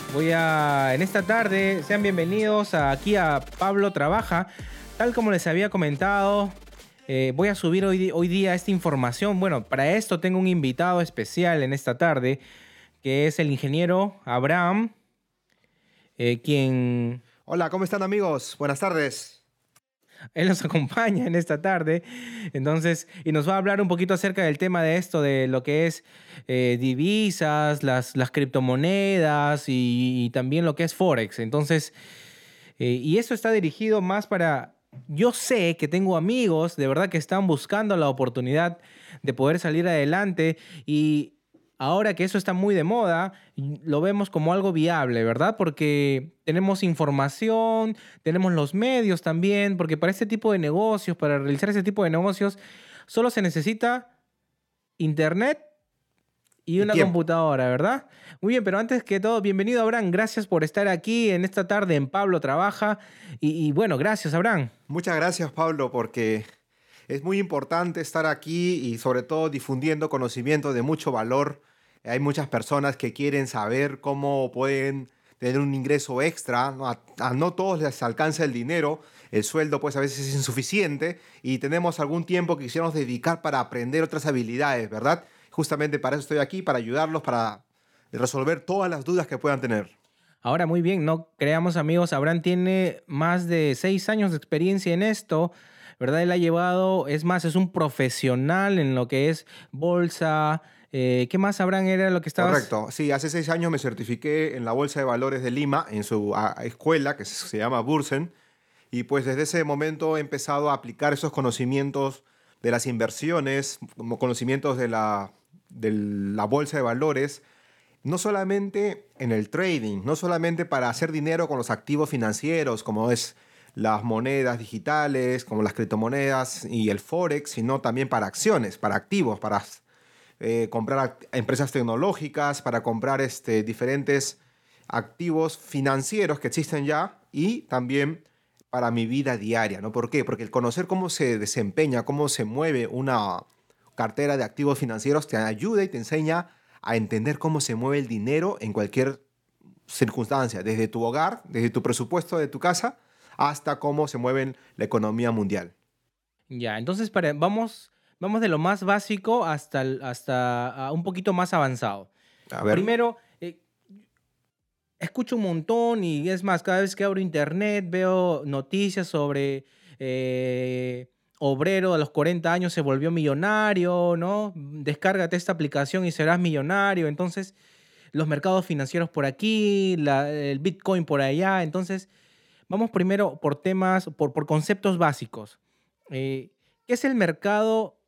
En esta tarde, sean bienvenidos aquí a Pablo Trabaja. Tal como les había comentado, voy a subir hoy día esta información. Bueno, para esto tengo un invitado especial en esta tarde, que es el ingeniero Abraham, quien Hola, ¿cómo están amigos? Buenas tardes. él nos acompaña en esta tarde. Entonces, y nos va a hablar un poquito acerca del tema de esto, de lo que es divisas, las criptomonedas y también lo que es Forex. Entonces, y eso está dirigido más para... Yo sé que tengo amigos de verdad que están buscando la oportunidad de poder salir adelante y ahora que eso está muy de moda, lo vemos como algo viable, ¿verdad? Porque tenemos información, tenemos los medios también, porque para este tipo de negocios, para realizar ese tipo de negocios, solo se necesita internet y Y una tiempo. computadora, ¿verdad? Muy bien, pero antes que todo, bienvenido Abraham, gracias por estar aquí en esta tarde en Pablo Trabaja y bueno, gracias Abraham. Muchas gracias, Pablo, porque es muy importante estar aquí y sobre todo difundiendo conocimiento de mucho valor. Hay muchas personas que quieren saber cómo pueden tener un ingreso extra. A no todos les alcanza el dinero, el sueldo pues a veces es insuficiente y tenemos algún tiempo que quisiéramos dedicar para aprender otras habilidades, ¿verdad? Justamente para eso estoy aquí, para ayudarlos, para resolver todas las dudas que puedan tener. Ahora, muy bien, no creamos amigos, Abraham tiene más de 6 años de experiencia en esto, ¿verdad? Él ha llevado, es más, es un profesional en lo que es bolsa. ¿Qué más, Abraham, era lo que estabas? Correcto, sí, hace 6 años me certifiqué en la Bolsa de Valores de Lima, en su escuela que se llama Bursen, y pues desde ese momento he empezado a aplicar esos conocimientos de las inversiones, como conocimientos de la Bolsa de Valores, no solamente en el trading, no solamente para hacer dinero con los activos financieros, como es las monedas digitales, como las criptomonedas y el Forex, sino también para acciones, para activos, para comprar empresas tecnológicas, para comprar diferentes activos financieros que existen ya y también para mi vida diaria, ¿no? ¿Por qué? Porque el conocer cómo se desempeña, cómo se mueve una cartera de activos financieros te ayuda y te enseña a entender cómo se mueve el dinero en cualquier circunstancia, desde tu hogar, desde tu presupuesto de tu casa, hasta cómo se mueve la economía mundial. Ya, entonces vamos de lo más básico hasta un poquito más avanzado. A ver. Primero, escucho un montón y es más, cada vez que abro internet veo noticias sobre obrero a los 40 años se volvió millonario, ¿no? Descárgate esta aplicación y serás millonario. Entonces, los mercados financieros por aquí, el Bitcoin por allá. Entonces, vamos primero por temas, por conceptos básicos. ¿Qué es el mercado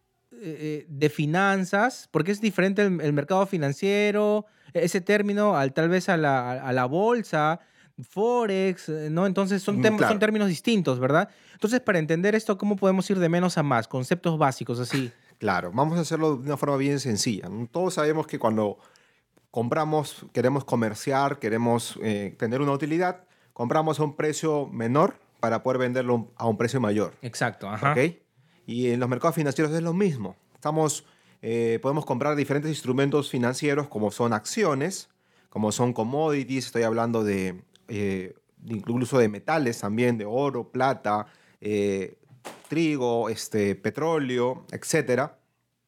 de finanzas? Porque es diferente el mercado financiero, ese término, al tal vez a la bolsa, Forex, ¿no? Entonces son Claro. términos distintos, ¿verdad? Entonces, para entender esto, ¿cómo podemos ir de menos a más? Conceptos básicos, así. Claro, vamos a hacerlo de una forma bien sencilla, ¿no? Todos sabemos que cuando compramos, queremos comerciar, queremos tener una utilidad, compramos a un precio menor para poder venderlo a un precio mayor, Exacto, ¿ok? ajá. Y en los mercados financieros es lo mismo. Podemos comprar diferentes instrumentos financieros como son acciones, como son commodities, estoy hablando incluso de metales también, de oro, plata, trigo, petróleo, etcétera.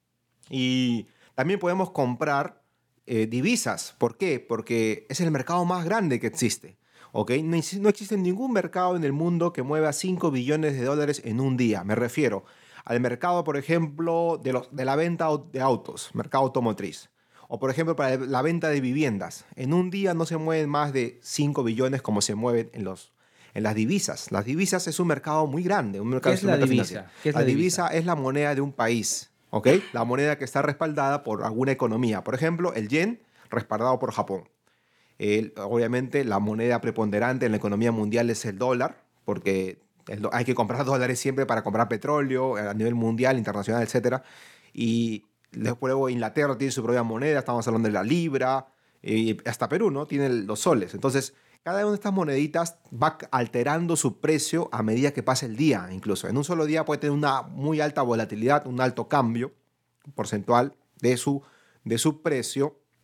Y también podemos comprar divisas. ¿Por qué? Porque es el mercado más grande que existe. ¿Ok? No existe ningún mercado en el mundo que mueva 5 billones de dólares en un día. Me refiero al mercado, por ejemplo, de la venta de autos, mercado automotriz. O, por ejemplo, para la venta de viviendas. En un día no se mueven más de 5 billones como se mueven en las divisas. Las divisas es un mercado muy grande, un mercado ¿Qué de es la instrumentos financieros. divisa? ¿Qué es La la divisa? divisa es la moneda de un país, ¿ok? La moneda que está respaldada por alguna economía. Por ejemplo, el yen respaldado por Japón. Obviamente, la moneda preponderante en la economía mundial es el dólar, porque hay que comprar dólares siempre para comprar petróleo a nivel mundial, internacional, etcétera. Y luego Inglaterra tiene su propia moneda, estamos hablando de la libra, y hasta Perú, ¿no? Tiene los soles. Entonces, cada una de estas moneditas va alterando su precio a medida que pasa el día, incluso. En un solo día puede tener una muy alta volatilidad, un alto cambio porcentual de su precio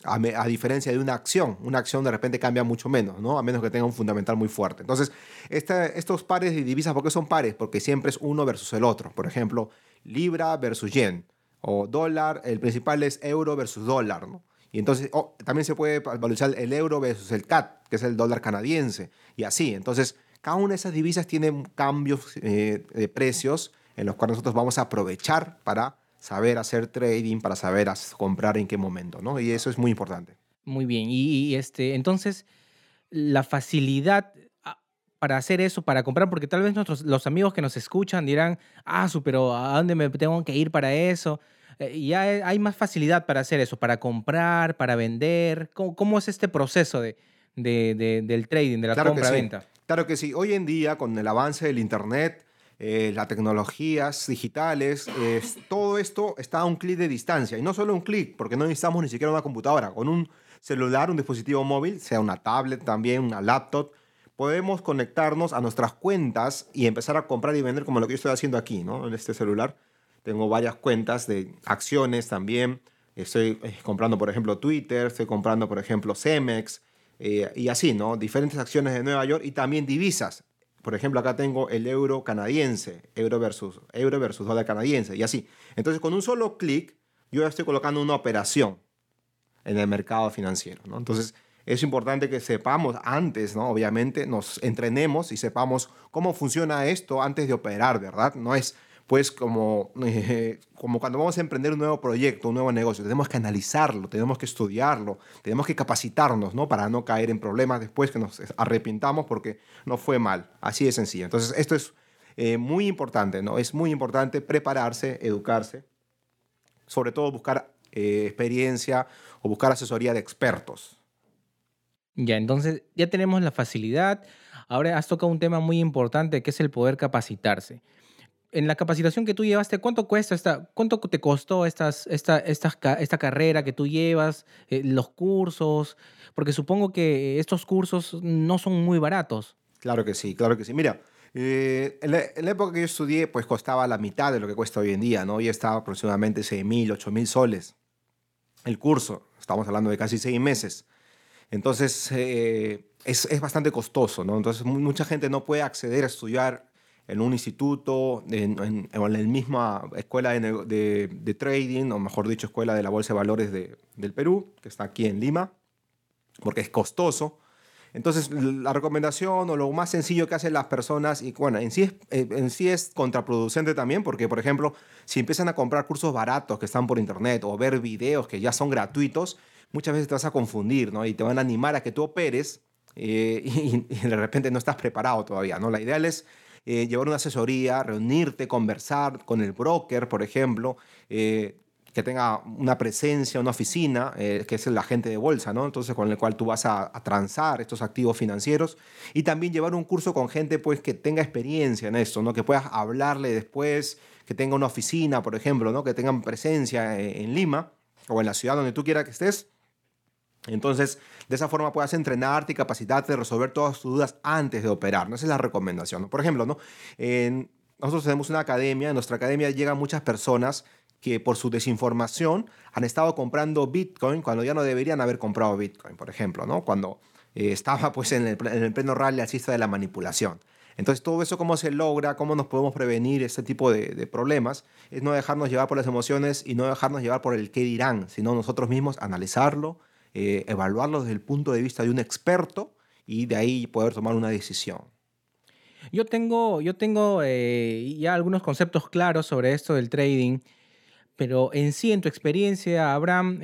A diferencia de una acción de repente cambia mucho menos, ¿no? A menos que tenga un fundamental muy fuerte. Entonces, estos pares de divisas, ¿por qué son pares? Porque siempre es uno versus el otro. Por ejemplo, libra versus yen, o dólar, el principal es euro versus dólar, ¿no? Y entonces también se puede valorizar el euro versus el CAD, que es el dólar canadiense, y así. Entonces, cada una de esas divisas tiene cambios de precios en los cuales nosotros vamos a aprovechar para saber hacer trading, para saber comprar en qué momento, ¿no? Y eso es muy importante. Muy bien. Entonces, la facilidad para hacer eso, para comprar, porque tal vez los amigos que nos escuchan dirán, pero ¿a dónde me tengo que ir para eso? Ya hay más facilidad para hacer eso, para comprar, para vender. ¿Cómo es este proceso del trading, de la Claro que sí, compra-venta? claro que sí. Hoy en día, con el avance del Internet, las tecnologías digitales, todo esto está a un clic de distancia. Y no solo un clic, porque no necesitamos ni siquiera una computadora. Con un celular, un dispositivo móvil, sea una tablet también, una laptop, podemos conectarnos a nuestras cuentas y empezar a comprar y vender como lo que yo estoy haciendo aquí, ¿no? En este celular. Tengo varias cuentas de acciones también. Estoy comprando, por ejemplo, Twitter, estoy comprando, por ejemplo, Cemex, y así, ¿no? Diferentes acciones de Nueva York y también divisas. Por ejemplo, acá tengo el euro canadiense, euro versus dólar canadiense, y así. Entonces, con un solo clic, yo ya estoy colocando una operación en el mercado financiero, ¿no? Entonces, es importante que sepamos antes, ¿no? Obviamente, nos entrenemos y sepamos cómo funciona esto antes de operar, ¿verdad? No es, pues, como cuando vamos a emprender un nuevo proyecto, un nuevo negocio. Tenemos que analizarlo, tenemos que estudiarlo, tenemos que capacitarnos, ¿no? Para no caer en problemas después que nos arrepintamos porque no fue mal. Así de sencillo. Entonces, esto es muy importante, ¿no? Es muy importante prepararse, educarse, sobre todo buscar experiencia o buscar asesoría de expertos. Ya, entonces ya tenemos la facilidad. Ahora has tocado un tema muy importante que es el poder capacitarse. En la capacitación que tú llevaste, cuánto te costó esta carrera que tú llevas, los cursos? Porque supongo que estos cursos no son muy baratos. Claro que sí, claro que sí. Mira, en la época que yo estudié, pues costaba la mitad de lo que cuesta hoy en día, ¿no? Hoy estaba aproximadamente 6.000, 8.000 soles el curso. Estamos hablando de casi 6 meses. Entonces, es bastante costoso, ¿no? Entonces, mucha gente no puede acceder a estudiar en un instituto, o en la misma escuela de trading, o mejor dicho, escuela de la Bolsa de Valores del Perú, que está aquí en Lima, porque es costoso. Entonces, la recomendación o lo más sencillo que hacen las personas, y bueno, en sí es contraproducente también, porque, por ejemplo, si empiezan a comprar cursos baratos que están por internet o ver videos que ya son gratuitos, muchas veces te vas a confundir, ¿no? Y te van a animar a que tú operes, y de repente no estás preparado todavía, ¿no? La ideal es llevar una asesoría, reunirte, conversar con el broker, por ejemplo, que tenga una presencia, una oficina, que es el agente de bolsa, ¿no? Entonces, con el cual tú vas a transar estos activos financieros, y también llevar un curso con gente, pues, que tenga experiencia en esto, ¿no? Que puedas hablarle después, que tenga una oficina, por ejemplo, ¿no? Que tengan presencia en Lima o en la ciudad donde tú quieras que estés. Entonces, de esa forma puedas entrenarte y capacitarte, resolver todas tus dudas antes de operar, ¿no? Esa es la recomendación, ¿no? Por ejemplo, ¿no? Nosotros tenemos una academia, en nuestra academia llegan muchas personas que por su desinformación han estado comprando Bitcoin cuando ya no deberían haber comprado Bitcoin, por ejemplo, ¿no? Cuando estaba, pues, en el pleno rally alcista de la manipulación. Entonces, todo eso, cómo se logra, cómo nos podemos prevenir este tipo de problemas, es no dejarnos llevar por las emociones y no dejarnos llevar por el qué dirán, sino nosotros mismos analizarlo, evaluarlo desde el punto de vista de un experto y de ahí poder tomar una decisión. Yo tengo ya algunos conceptos claros sobre esto del trading, pero en sí, en tu experiencia, Abraham,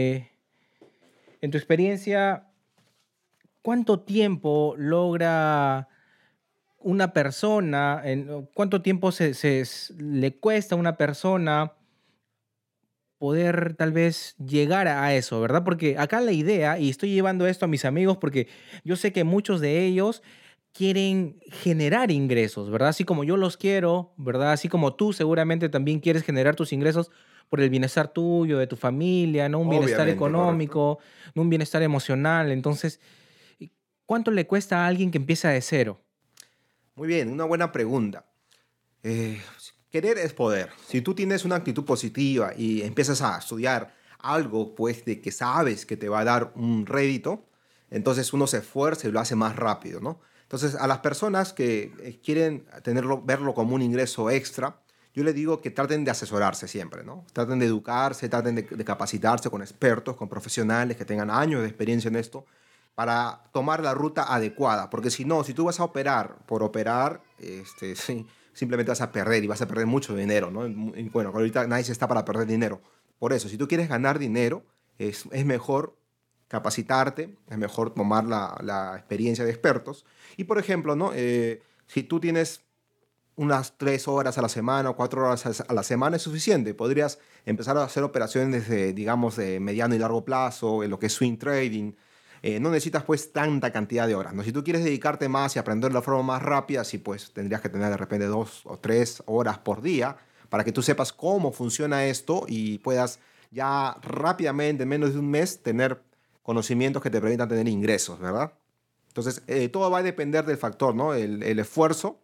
en tu experiencia, ¿cuánto tiempo logra una persona, cuánto tiempo le cuesta a una persona poder tal vez llegar a eso, ¿verdad? Porque acá la idea, y estoy llevando esto a mis amigos porque yo sé que muchos de ellos quieren generar ingresos, ¿verdad? Así como yo los quiero, ¿verdad? Así como tú seguramente también quieres generar tus ingresos por el bienestar tuyo, de tu familia, ¿no? Un bienestar Obviamente, correcto. económico, ¿no? Un bienestar emocional. Entonces, ¿cuánto le cuesta a alguien que empieza de cero? Muy bien, una buena pregunta. Querer es poder. Si tú tienes una actitud positiva y empiezas a estudiar, algo pues de que sabes que te va a dar un rédito, entonces uno se esfuerza y lo hace más rápido, ¿no? Entonces, a las personas que quieren verlo como un ingreso extra, yo les digo que traten de asesorarse siempre, ¿no? Traten de educarse, traten de capacitarse con expertos, con profesionales que tengan años de experiencia en esto, para tomar la ruta adecuada. Porque si no, si tú vas a operar por operar, sí, simplemente vas a perder y vas a perder mucho dinero, ¿no? Y bueno, ahorita nadie se está para perder dinero. Por eso, si tú quieres ganar dinero, es mejor capacitarte, es mejor tomar la experiencia de expertos. Y por ejemplo, ¿no? Si tú tienes unas 3 horas a la semana o 4 horas a la semana es suficiente. Podrías empezar a hacer operaciones de, digamos, de mediano y largo plazo, en lo que es swing trading. No necesitas pues tanta cantidad de horas, ¿no? Si tú quieres dedicarte más y aprender de la forma más rápida, sí, pues tendrías que tener de repente 2 o 3 horas por día para que tú sepas cómo funciona esto y puedas ya rápidamente, en menos de un mes, tener conocimientos que te permitan tener ingresos, ¿verdad? Entonces, todo va a depender del factor, ¿no? El esfuerzo,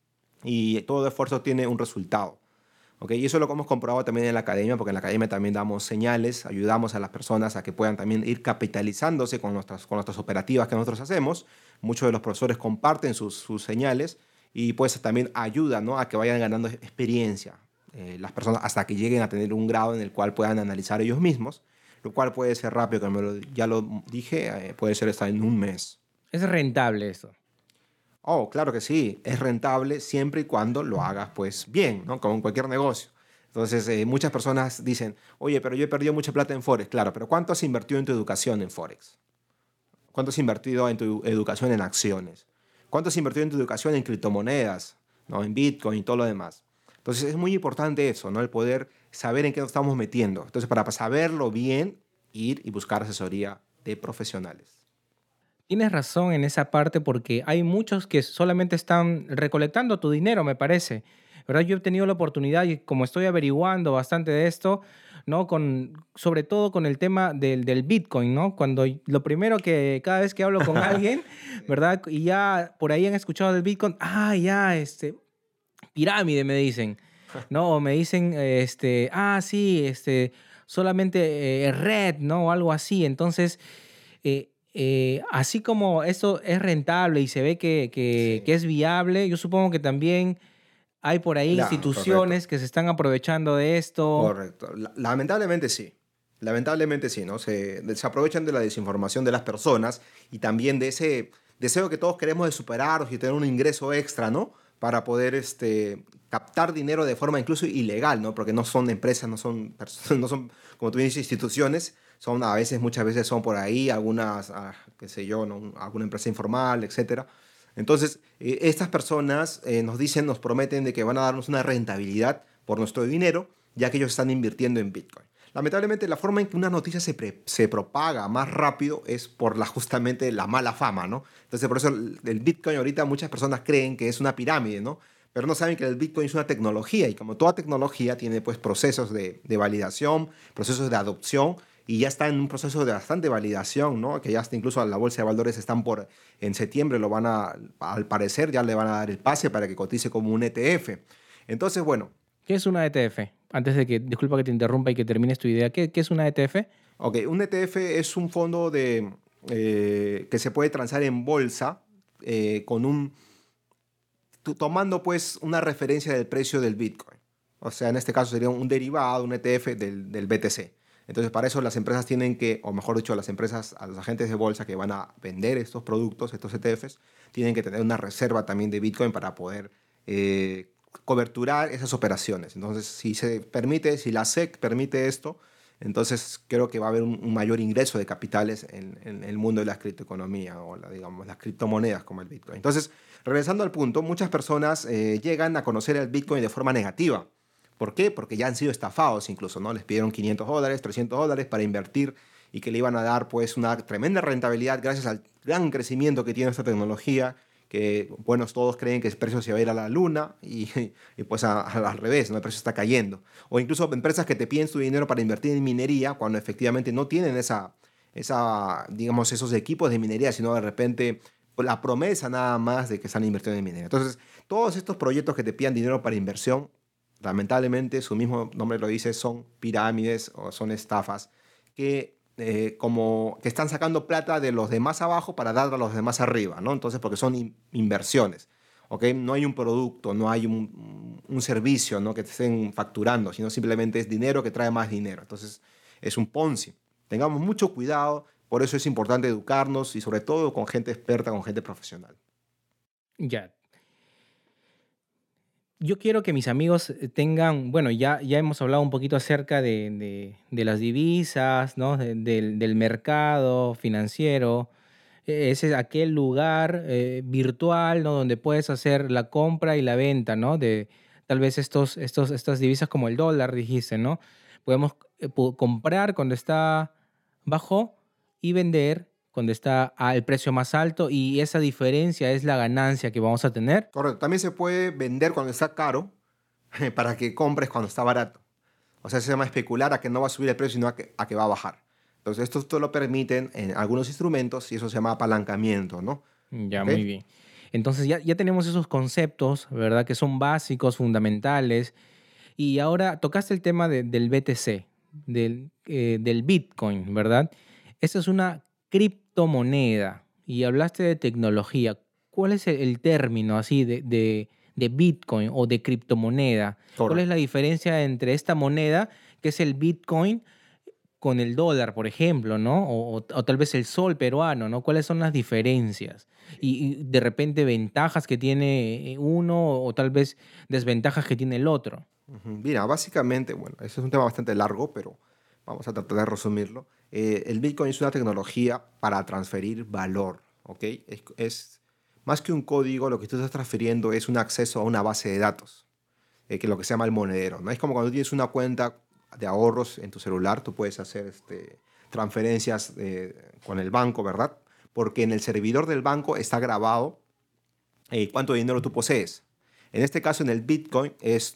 y todo esfuerzo tiene un resultado. ¿Ok? Y eso es lo que hemos comprobado también en la academia, porque en la academia también damos señales, ayudamos a las personas a que puedan también ir capitalizándose con nuestras operativas que nosotros hacemos. Muchos de los profesores comparten sus señales y pues también ayudan, ¿no? A que vayan ganando experiencia las personas hasta que lleguen a tener un grado en el cual puedan analizar ellos mismos, lo cual puede ser rápido, como ya lo dije, puede ser hasta en un mes. Es rentable eso. Oh, claro que sí, es rentable siempre y cuando lo hagas pues bien, ¿no? Como en cualquier negocio. Entonces, muchas personas dicen, oye, pero yo he perdido mucha plata en Forex. Claro, pero ¿cuánto has invertido en tu educación en Forex? ¿Cuánto has invertido en tu educación en acciones? ¿Cuánto has invertido en tu educación en criptomonedas, ¿no? En Bitcoin y todo lo demás? Entonces, es muy importante eso, ¿no? El poder saber en qué nos estamos metiendo. Entonces, para saberlo bien, ir y buscar asesoría de profesionales. Tienes razón en esa parte porque hay muchos que solamente están recolectando tu dinero, me parece. ¿Verdad? Yo he tenido la oportunidad y como estoy averiguando bastante de esto, ¿no? Sobre todo con el tema del Bitcoin, ¿no? Lo primero que cada vez que hablo con alguien, ¿verdad? Y ya por ahí han escuchado del Bitcoin, ya, pirámide me dicen, ¿no? O me dicen, sí, solamente red, ¿no? O algo así. Entonces, así como esto es rentable y se ve que Sí, es viable, yo supongo que también hay por ahí claro, correcto. instituciones que se están aprovechando de esto. Correcto. Lamentablemente sí. Lamentablemente sí, ¿no? Se aprovechan de la desinformación de las personas y también de ese deseo que todos queremos de superarnos y tener un ingreso extra, ¿no? Para poder captar dinero de forma incluso ilegal, ¿no? Porque no son empresas, no son, no son, como tú dices, instituciones, son a veces, muchas veces son por ahí algunas, qué sé yo, ¿no? Alguna empresa informal, etcétera. Entonces, estas personas nos dicen, nos prometen de que van a darnos una rentabilidad por nuestro dinero, ya que ellos están invirtiendo en Bitcoin. Lamentablemente, la forma en que una noticia se propaga más rápido es por justamente la mala fama, ¿no? Entonces, por eso el Bitcoin ahorita muchas personas creen que es una pirámide, ¿no? Pero no saben que el Bitcoin es una tecnología y como toda tecnología tiene pues procesos de validación, procesos de adopción y ya está en un proceso de bastante validación, ¿no? Que ya hasta incluso a la bolsa de valores están en septiembre, al parecer ya le van a dar el pase para que cotice como un ETF. Entonces, bueno, ¿Qué es una ETF? Disculpa que te interrumpa y que termines tu idea. ¿Qué es una ETF? ok, un ETF es un fondo que se puede transar en bolsa con tomando pues una referencia del precio del Bitcoin. O sea, en este caso sería un derivado, un ETF del BTC. Entonces, para eso las empresas tienen que, o mejor dicho, las empresas, a los agentes de bolsa que van a vender estos productos, estos ETFs, tienen que tener una reserva también de Bitcoin para poder coberturar esas operaciones. Entonces, si la SEC permite esto, entonces creo que va a haber un mayor ingreso de capitales en el mundo de la criptoeconomía o digamos, las criptomonedas como el Bitcoin. Entonces, regresando al punto, muchas personas llegan a conocer el Bitcoin de forma negativa. ¿Por qué? Porque ya han sido estafados incluso, ¿no? Les pidieron $500, $300 para invertir y que le iban a dar pues una tremenda rentabilidad gracias al gran crecimiento que tiene esta tecnología, que, bueno, todos creen que el precio se va a ir a la luna y pues al revés, ¿no? El precio está cayendo. O incluso empresas que te piden su dinero para invertir en minería cuando efectivamente no tienen digamos, esos equipos de minería, sino de repente pues, la promesa nada más de que están invirtiendo en minería. Entonces, todos estos proyectos que te pidan dinero para inversión, lamentablemente, su mismo nombre lo dice, son pirámides o son estafas. como que están sacando plata de los de más abajo para dar a los de más arriba, ¿no? Entonces, porque son inversiones, ¿ok? No hay un producto, no hay un servicio, ¿no? Que te estén facturando, sino simplemente es dinero que trae más dinero. Entonces, es un Ponzi. Tengamos mucho cuidado, por eso es importante educarnos y sobre todo con gente experta, con gente profesional. Ya. Yo quiero que mis amigos tengan, bueno, ya hemos hablado un poquito acerca de las divisas, ¿no? Del mercado financiero. Ese es aquel lugar virtual, ¿no? Donde puedes hacer la compra y la venta, ¿no? De tal vez estas divisas como el dólar, dijiste, ¿no? Podemos comprar cuando está bajo y vender cuando está al precio más alto, y esa diferencia es la ganancia que vamos a tener. Correcto. También se puede vender cuando está caro para que compres cuando está barato. O sea, se llama especular a que no va a subir el precio, sino a que va a bajar. Entonces, esto lo permiten en algunos instrumentos y eso se llama apalancamiento, ¿no? Ya, ¿Ok? muy bien. Entonces ya tenemos esos conceptos, ¿verdad? Que son básicos, fundamentales. Y ahora tocaste el tema del BTC, del Bitcoin, ¿verdad? Esta es una criptomoneda y hablaste de tecnología. ¿Cuál es el término así de Bitcoin o de criptomoneda? ¿Cuál es la Correcto. diferencia entre esta moneda, que es el Bitcoin, con el dólar, por ejemplo, ¿no? O tal vez el sol peruano, ¿no? ¿Cuáles son las diferencias? Y de repente ventajas que tiene uno o tal vez desventajas que tiene el otro. Ujú. Mira, básicamente, bueno, eso es un tema bastante largo, pero vamos a tratar de resumirlo. El Bitcoin es una tecnología para transferir valor, ¿ok? Es más que un código, lo que tú estás transfiriendo es un acceso a una base de datos, que es lo que se llama el monedero, ¿no? Es como cuando tienes una cuenta de ahorros en tu celular, tú puedes hacer transferencias con el banco, ¿verdad? Porque en el servidor del banco está grabado cuánto dinero tú posees. En este caso, en el Bitcoin,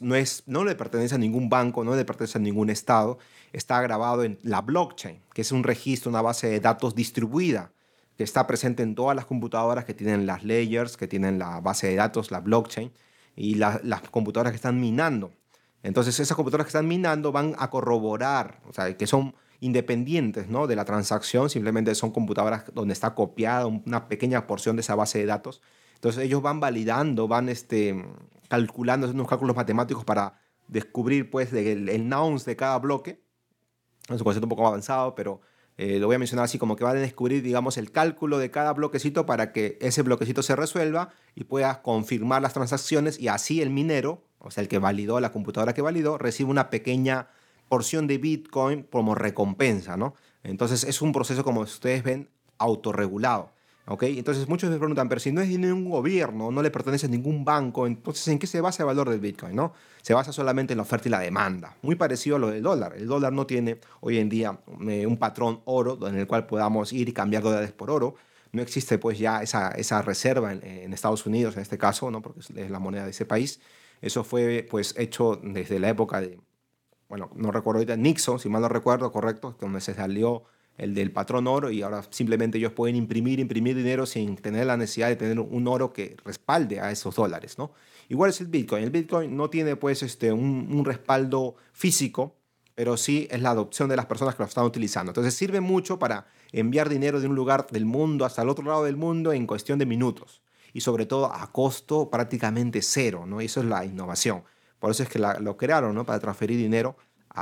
no le pertenece a ningún banco, no le pertenece a ningún estado. Está grabado en la blockchain, que es un registro, una base de datos distribuida, que está presente en todas las computadoras que tienen las layers, que tienen la base de datos, la blockchain, y las computadoras que están minando. Entonces, esas computadoras que están minando van a corroborar, o sea, que son independientes, ¿no?, de la transacción, simplemente son computadoras donde está copiada una pequeña porción de esa base de datos. Entonces ellos van validando, van calculando, haciendo unos cálculos matemáticos para descubrir pues el nonce de cada bloque. Es un concepto un poco avanzado, pero lo voy a mencionar así, como que van a descubrir, digamos, el cálculo de cada bloquecito para que ese bloquecito se resuelva y pueda confirmar las transacciones, y así el minero, o sea, el que validó, la computadora que validó, recibe una pequeña porción de Bitcoin como recompensa, ¿no? Entonces es un proceso, como ustedes ven, autorregulado. ¿Ok? Entonces muchos me preguntan, pero si no es de ningún gobierno, no le pertenece a ningún banco, entonces ¿en qué se basa el valor del Bitcoin? ¿No? Se basa solamente en la oferta y la demanda. Muy parecido a lo del dólar. El dólar no tiene hoy en día un patrón oro en el cual podamos ir y cambiar dólares por oro. No existe pues ya esa reserva en Estados Unidos, en este caso, ¿no? Porque es la moneda de ese país. Eso fue pues hecho desde la época de, bueno, no recuerdo ahorita, Nixon, si mal no recuerdo, correcto, donde se salió el del patrón oro, y ahora simplemente ellos pueden imprimir dinero sin tener la necesidad de tener un oro que respalde a esos dólares, ¿no? Igual es el Bitcoin. El Bitcoin no tiene pues un respaldo físico, pero sí es la adopción de las personas que lo están utilizando. Entonces sirve mucho para enviar dinero de un lugar del mundo hasta el otro lado del mundo en cuestión de minutos, y sobre todo a costo prácticamente cero, ¿no? Y eso es la innovación. Por eso es que lo crearon, ¿no? Para transferir dinero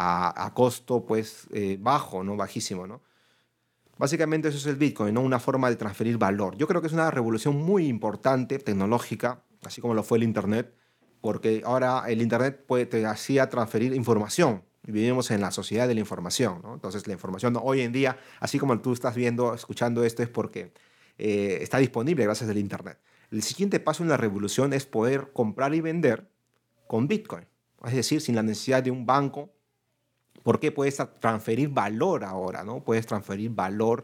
a costo pues bajo, ¿no? Bajísimo, ¿no? Básicamente eso es el Bitcoin, ¿no? Una forma de transferir valor. Yo creo que es una revolución muy importante, tecnológica, así como lo fue el Internet, porque ahora el Internet te hacía transferir información. Vivimos en la sociedad de la información, ¿no? Entonces la información hoy en día, así como tú estás viendo, escuchando esto, es porque está disponible gracias al Internet. El siguiente paso en la revolución es poder comprar y vender con Bitcoin. Es decir, sin la necesidad de un banco, porque puedes transferir valor ahora, ¿no? Puedes transferir valor,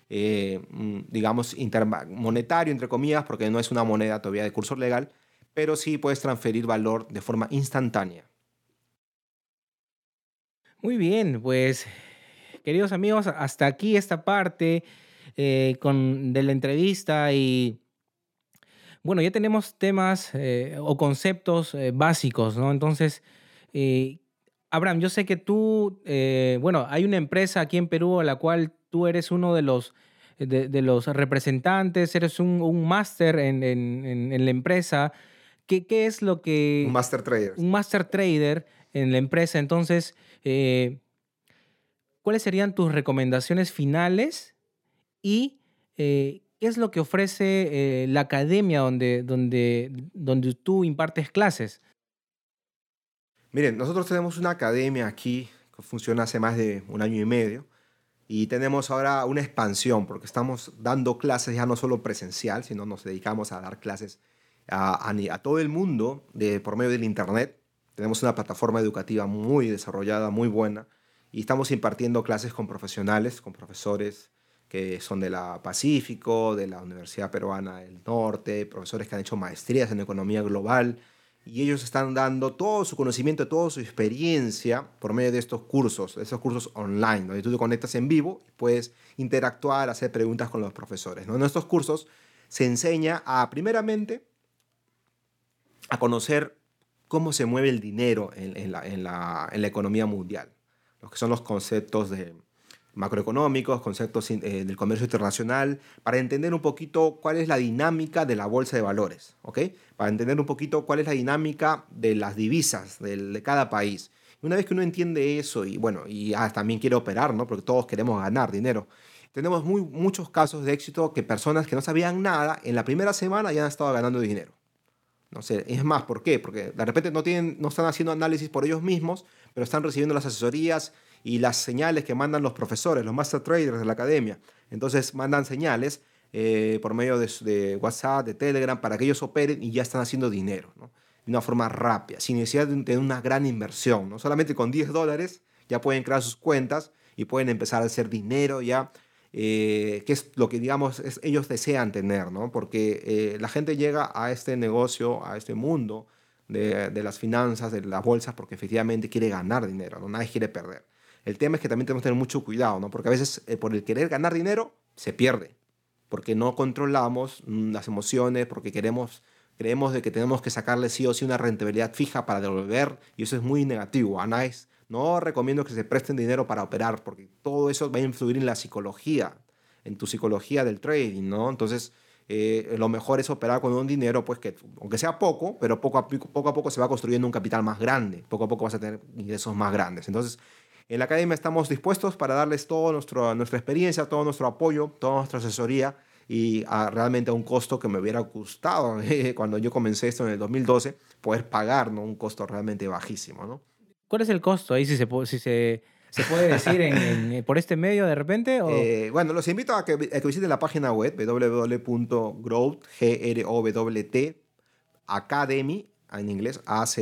digamos, monetario, entre comillas, porque no es una moneda todavía de curso legal, pero sí puedes transferir valor de forma instantánea. Muy bien, pues queridos amigos, hasta aquí esta parte de la entrevista. Y bueno, ya tenemos temas o conceptos básicos, ¿no? Entonces, eh, Abraham, yo sé que tú, bueno, hay una empresa aquí en Perú a la cual tú eres uno de los representantes, eres un máster en la empresa. ¿Qué es lo Un que master trader. un master trader en la empresa? Entonces, eh, ¿cuáles serían tus recomendaciones finales y qué es lo que ofrece la academia donde tú impartes clases? Miren, nosotros tenemos una academia aquí que funciona hace más de un año y medio y tenemos ahora una expansión porque estamos dando clases ya no solo presencial, sino nos dedicamos a dar clases a todo el mundo por medio del Internet. Tenemos una plataforma educativa muy desarrollada, muy buena y estamos impartiendo clases con profesionales, con profesores que son de la Pacífico, de la Universidad Peruana del Norte, profesores que han hecho maestrías en economía global y ellos están dando todo su conocimiento, toda su experiencia por medio de estos cursos online, donde tú te conectas en vivo y puedes interactuar, hacer preguntas con los profesores, ¿no? En estos cursos se enseña primeramente, a conocer cómo se mueve el dinero en la economía mundial, los que son los conceptos macroeconómicos, conceptos del comercio internacional, para entender un poquito cuál es la dinámica de la bolsa de valores, ¿ok? Para entender un poquito cuál es la dinámica de las divisas de cada país. Una vez que uno entiende eso y bueno, y también quiere operar, ¿no? Porque todos queremos ganar dinero. Tenemos muchos casos de éxito que personas que no sabían nada en la primera semana ya han estado ganando dinero. No sé, es más, ¿por qué? Porque de repente no están haciendo análisis por ellos mismos, pero están recibiendo las asesorías y las señales que mandan los profesores, los master traders de la academia. Entonces mandan señales por medio de WhatsApp, de Telegram, para que ellos operen y ya están haciendo dinero, ¿no? De una forma rápida, sin necesidad de tener una gran inversión, ¿no? Solamente con $10 ya pueden crear sus cuentas y pueden empezar a hacer dinero ya, que es lo que, digamos, ellos desean tener, ¿no? Porque la gente llega a este negocio, a este mundo de las finanzas, de las bolsas, porque efectivamente quiere ganar dinero, ¿no? Nadie quiere perder. El tema es que también tenemos que tener mucho cuidado, ¿no? Porque a veces por el querer ganar dinero se pierde, porque no controlamos las emociones, porque creemos de que tenemos que sacarle sí o sí una rentabilidad fija para devolver, y eso es muy negativo. No recomiendo que se presten dinero para operar, porque todo eso va a influir en la psicología, en tu psicología del trading, ¿no? Entonces, lo mejor es operar con un dinero, pues que, aunque sea poco, pero poco a poco se va construyendo un capital más grande. Poco a poco vas a tener ingresos más grandes. Entonces, en la academia estamos dispuestos para darles toda nuestra experiencia, todo nuestro apoyo, toda nuestra asesoría y realmente a un costo que me hubiera gustado cuando yo comencé esto en el 2012, poder pagar, ¿no? Un costo realmente bajísimo, ¿no? ¿Cuál es el costo ahí, si se puede decir por este medio de repente? O... Bueno, los invito a que visiten la página web www.growth, Academy, en inglés,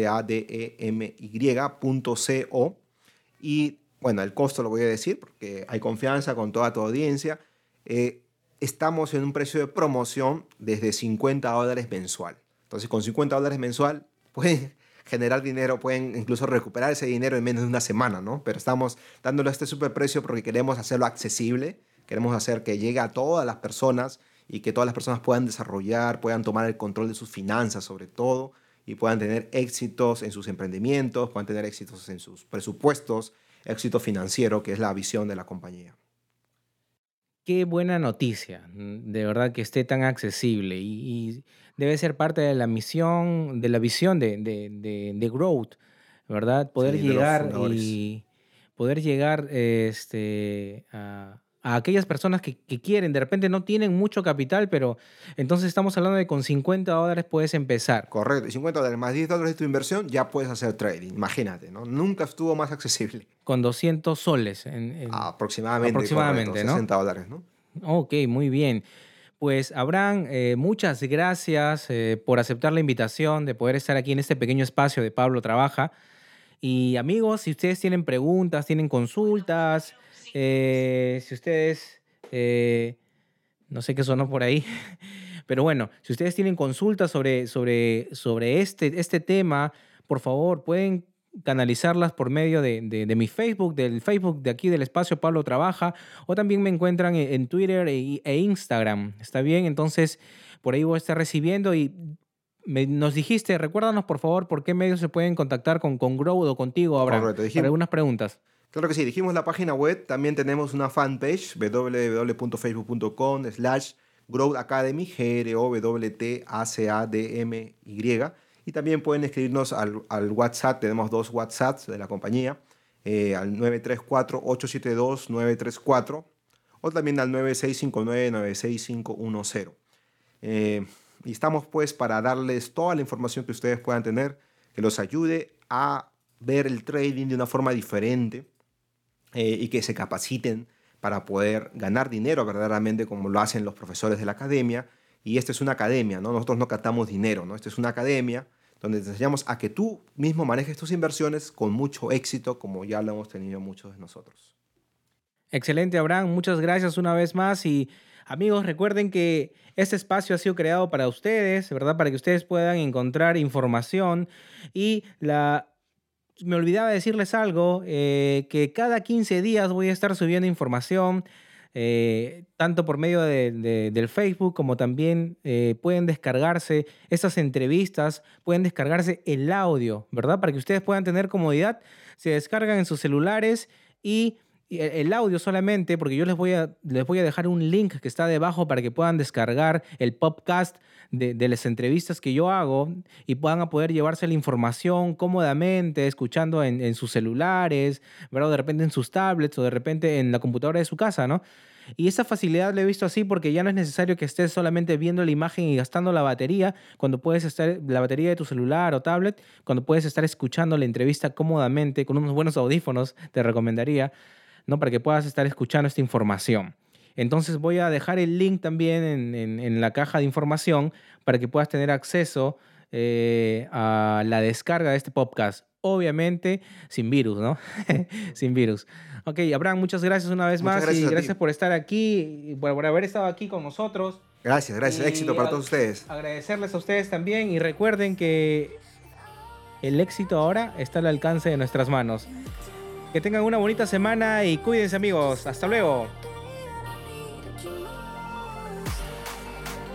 academy.co. Y bueno, el costo lo voy a decir porque hay confianza con toda tu audiencia. Estamos en un precio de promoción desde $50 mensual. Entonces, con $50 mensual pueden generar dinero, pueden incluso recuperar ese dinero en menos de una semana, ¿no? Pero estamos dándole este superprecio porque queremos hacerlo accesible, queremos hacer que llegue a todas las personas y que todas las personas puedan desarrollar, puedan tomar el control de sus finanzas sobre todo y puedan tener éxitos en sus emprendimientos, puedan tener éxitos en sus presupuestos, éxito financiero, que es la visión de la compañía. Qué buena noticia, de verdad que esté tan accesible y debe ser parte de la misión, de la visión de Growth, ¿verdad? Sí, de los fundadores. Poder llegar a aquellas personas que quieren, de repente no tienen mucho capital, pero entonces estamos hablando de con $50 puedes empezar, Correcto, y $50 más $10 de tu inversión ya puedes hacer trading, imagínate, ¿no? Nunca estuvo más accesible. con 200 soles Aproximadamente, correcto, aproximadamente, ¿no? $60, ¿no? Ok, muy bien. Pues Abraham, muchas gracias por aceptar la invitación de poder estar aquí en este pequeño espacio de Pablo Trabaja. Y amigos, si ustedes tienen preguntas, tienen consultas, si ustedes, no sé qué sonó por ahí, pero bueno, si ustedes tienen consultas sobre este tema, por favor, pueden canalizarlas por medio de mi Facebook, del Facebook de aquí del espacio Pablo Trabaja, o también me encuentran en Twitter e Instagram. ¿Está bien? Entonces, por ahí voy a estar recibiendo y Nos dijiste, recuérdanos por favor por qué medios se pueden contactar con Growth o contigo, Abraham, Correcto, para algunas preguntas. Claro que sí, dijimos la página web, también tenemos una fanpage, www.facebook.com/Growth Academy, GROWTACADMY, y también pueden escribirnos al WhatsApp, tenemos 2 WhatsApps de la compañía, al 934-872-934 o también al 9659-96510. Y estamos pues para darles toda la información que ustedes puedan tener, que los ayude a ver el trading de una forma diferente, y que se capaciten para poder ganar dinero verdaderamente como lo hacen los profesores de la academia. Y esta es una academia, ¿no? Nosotros no captamos dinero, ¿no? Esta es una academia donde te enseñamos a que tú mismo manejes tus inversiones con mucho éxito, como ya lo hemos tenido muchos de nosotros. Excelente, Abraham. Muchas gracias una vez más. Y amigos, recuerden que este espacio ha sido creado para ustedes, ¿verdad? Para que ustedes puedan encontrar información. Y me olvidaba decirles algo, que cada 15 días voy a estar subiendo información, tanto por medio del Facebook como también pueden descargarse estas entrevistas, pueden descargarse el audio, ¿verdad? Para que ustedes puedan tener comodidad, se descargan en sus celulares y el audio solamente, porque yo les voy a dejar un link que está debajo para que puedan descargar el podcast de las entrevistas que yo hago y puedan poder llevarse la información cómodamente, escuchando en sus celulares, ¿verdad? O de repente en sus tablets o de repente en la computadora de su casa, ¿no? Y esa facilidad la he visto así porque ya no es necesario que estés solamente viendo la imagen y gastando la batería, cuando puedes estar, la batería de tu celular o tablet, cuando puedes estar escuchando la entrevista cómodamente con unos buenos audífonos, te recomendaría, ¿no? Para que puedas estar escuchando esta información. Entonces voy a dejar el link también en la caja de información para que puedas tener acceso a la descarga de este podcast. Obviamente sin virus, ¿no? Sin virus. Ok, Abraham, muchas gracias una vez más y gracias por estar aquí, por haber estado aquí con nosotros. Gracias. Éxito para todos ustedes. Agradecerles a ustedes también y recuerden que el éxito ahora está al alcance de nuestras manos. Que tengan una bonita semana y cuídense, amigos. Hasta luego.